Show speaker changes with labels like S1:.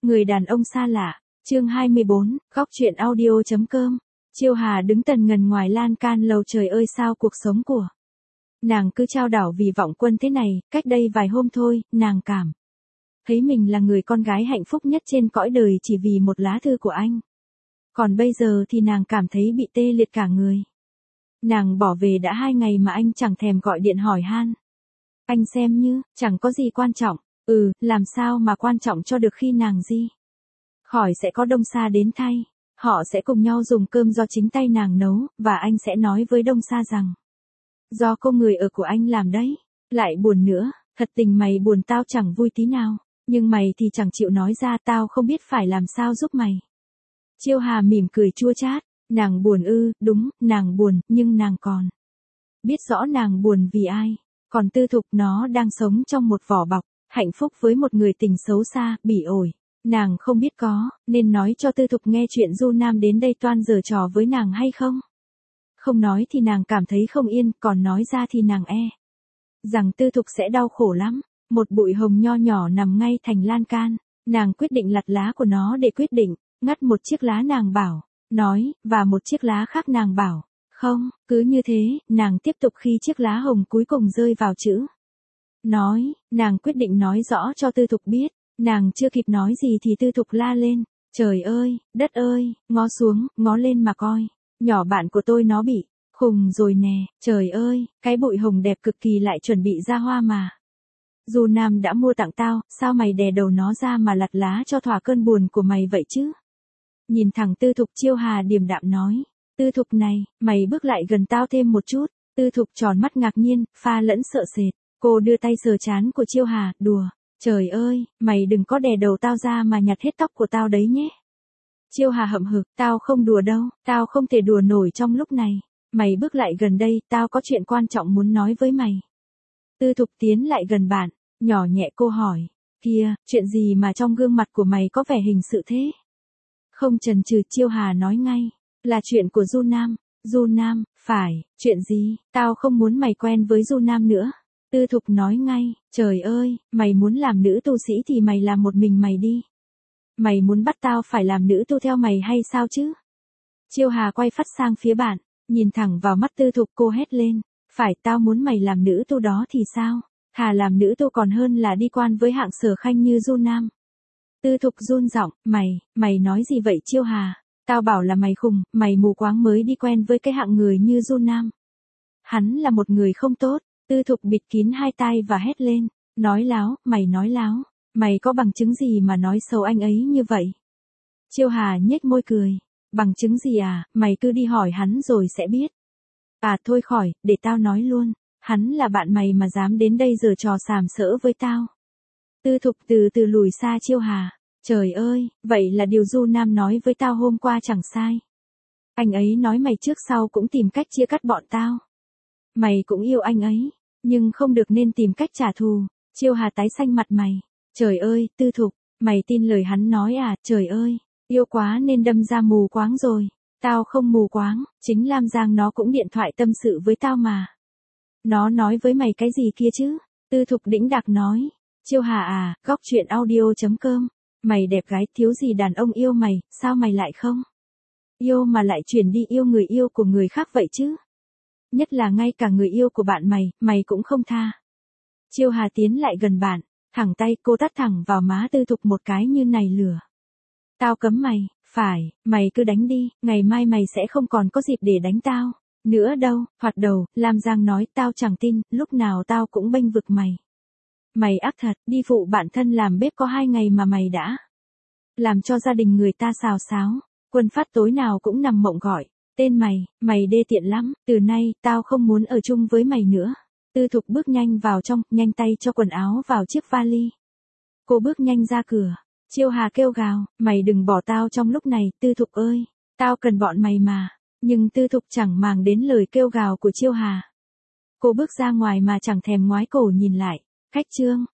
S1: Người đàn ông xa lạ, chương 24, góc truyện audio.com. Chiêu Hà đứng tần ngần ngoài lan can lầu, trời ơi sao cuộc sống của nàng cứ chao đảo vì Vọng Quân thế này. Cách đây vài hôm thôi, nàng cảm thấy mình là người con gái hạnh phúc nhất trên cõi đời chỉ vì một lá thư của anh. Còn bây giờ thì nàng cảm thấy bị tê liệt cả người. Nàng bỏ về đã 2 ngày mà anh chẳng thèm gọi điện hỏi han. Anh xem như, chẳng có gì quan trọng. Làm sao mà quan trọng cho được khi nàng di khỏi sẽ có Đông Sa đến thay. Họ sẽ cùng nhau dùng cơm do chính tay nàng nấu, và anh sẽ nói với Đông Sa rằng do cô người ở của anh làm đấy. Lại buồn nữa, thật tình mày buồn tao chẳng vui tí nào. Nhưng mày thì chẳng chịu nói ra, tao không biết phải làm sao giúp mày. Chiêu Hà mỉm cười chua chát. Nàng buồn ư? Đúng, nàng buồn, nhưng nàng còn biết rõ nàng buồn vì ai. Còn Tư Thục, nó đang sống trong một vỏ bọc hạnh phúc với một người tình xấu xa, bỉ ổi. Nàng không biết có nên nói cho Tư Thục nghe chuyện Du Nam đến đây toan giở trò với nàng hay không. Không nói thì nàng cảm thấy không yên, còn nói ra thì nàng rằng Tư Thục sẽ đau khổ lắm. Một bụi hồng nho nhỏ nằm ngay thành lan can. Nàng quyết định lặt lá của nó để quyết định. Ngắt một chiếc lá nàng bảo nói, và một chiếc lá khác nàng bảo không. Cứ như thế, nàng tiếp tục khi chiếc lá hồng cuối cùng rơi vào chữ nói. Nàng quyết định nói rõ cho Tư Thục biết. Nàng chưa kịp nói gì thì Tư Thục la lên. Trời ơi, đất ơi, ngó xuống, ngó lên mà coi. Nhỏ bạn của tôi nó bị khùng rồi nè. Trời ơi, cái bụi hồng đẹp cực kỳ lại chuẩn bị ra hoa mà Du Nam đã mua tặng tao, sao mày đè đầu nó ra mà lặt lá cho thỏa cơn buồn của mày vậy chứ? Nhìn thẳng Tư Thục, Chiêu Hà điềm đạm nói. Tư Thục này, mày bước lại gần tao thêm một chút. Tư Thục tròn mắt ngạc nhiên, pha lẫn sợ sệt. Cô đưa tay sờ trán của Chiêu Hà, đùa. Trời ơi, mày đừng có đè đầu tao ra mà nhặt hết tóc của tao đấy nhé. Chiêu Hà hậm hực, tao không đùa đâu, tao không thể đùa nổi trong lúc này. Mày bước lại gần đây, tao có chuyện quan trọng muốn nói với mày. Tư Thục tiến lại gần bạn, nhỏ nhẹ cô hỏi. Kìa, chuyện gì mà trong gương mặt của mày có vẻ hình sự thế? Không chần chừ, Chiêu Hà nói ngay. Là chuyện của Du Nam. Du Nam, phải, chuyện gì? Tao không muốn mày quen với Du Nam nữa. Tư Thục nói ngay. Trời ơi, mày muốn làm nữ tu sĩ thì mày làm một mình mày đi. Mày muốn bắt tao phải làm nữ tu theo mày hay sao chứ? Chiêu Hà quay phát sang phía bạn, nhìn thẳng vào mắt Tư Thục, cô hét lên. Phải, tao muốn mày làm nữ tu đó thì sao? Thà làm nữ tu còn hơn là đi quan với hạng Sở Khanh như Du Nam. Tư Thục run giọng, mày nói gì vậy Chiêu Hà? Tao bảo là mày khùng, mày mù quáng mới đi quen với cái hạng người như Du Nam. Hắn là một người không tốt. Tư Thục bịt kín hai tai và hét lên. Nói láo, mày nói láo. Mày có bằng chứng gì mà nói xấu anh ấy như vậy? Chiêu Hà nhếch môi cười. Bằng chứng gì à, mày cứ đi hỏi hắn rồi sẽ biết. À thôi khỏi, để tao nói luôn. Hắn là bạn mày mà dám đến đây giở trò sàm sỡ với tao. Tư Thục từ từ lùi xa Chiêu Hà. Trời ơi, vậy là điều Du Nam nói với tao hôm qua chẳng sai. Anh ấy nói mày trước sau cũng tìm cách chia cắt bọn tao. Mày cũng yêu anh ấy, nhưng không được nên tìm cách trả thù. Chiêu Hà tái xanh mặt mày. Trời ơi, Tư Thục, mày tin lời hắn nói à? Trời ơi, yêu quá nên đâm ra mù quáng rồi. Tao không mù quáng, chính Lam Giang nó cũng điện thoại tâm sự với tao mà. Nó nói với mày cái gì kia chứ? Tư Thục đĩnh đạc nói. Chiêu Hà à, góc truyện audio.com. Mày đẹp gái, thiếu gì đàn ông yêu mày, sao mày lại không yêu mà lại chuyển đi yêu người yêu của người khác vậy chứ? Nhất là ngay cả người yêu của bạn mày cũng không tha. Chiêu Hà tiến lại gần bạn, thẳng tay cô tát thẳng vào má Tư Thục một cái như nảy lửa. Tao cấm mày, phải, mày cứ đánh đi, ngày mai mày sẽ không còn có dịp để đánh tao nữa đâu. Thoạt đầu, Lam Giang nói tao chẳng tin, lúc nào tao cũng bênh vực mày. Mày ác thật, đi phụ bạn thân làm bếp có 2 ngày mà mày đã làm cho gia đình người ta xào xáo. Quân Phát tối nào cũng nằm mộng gọi tên mày đê tiện lắm, từ nay tao không muốn ở chung với mày nữa. Tư Thục bước nhanh vào trong, nhanh tay cho quần áo vào chiếc vali. Cô bước nhanh ra cửa. Chiêu Hà kêu gào, mày đừng bỏ tao trong lúc này, Tư Thục ơi, tao cần bọn mày mà. Nhưng Tư Thục chẳng màng đến lời kêu gào của Chiêu Hà. Cô bước ra ngoài mà chẳng thèm ngoái cổ nhìn lại. Khách trương,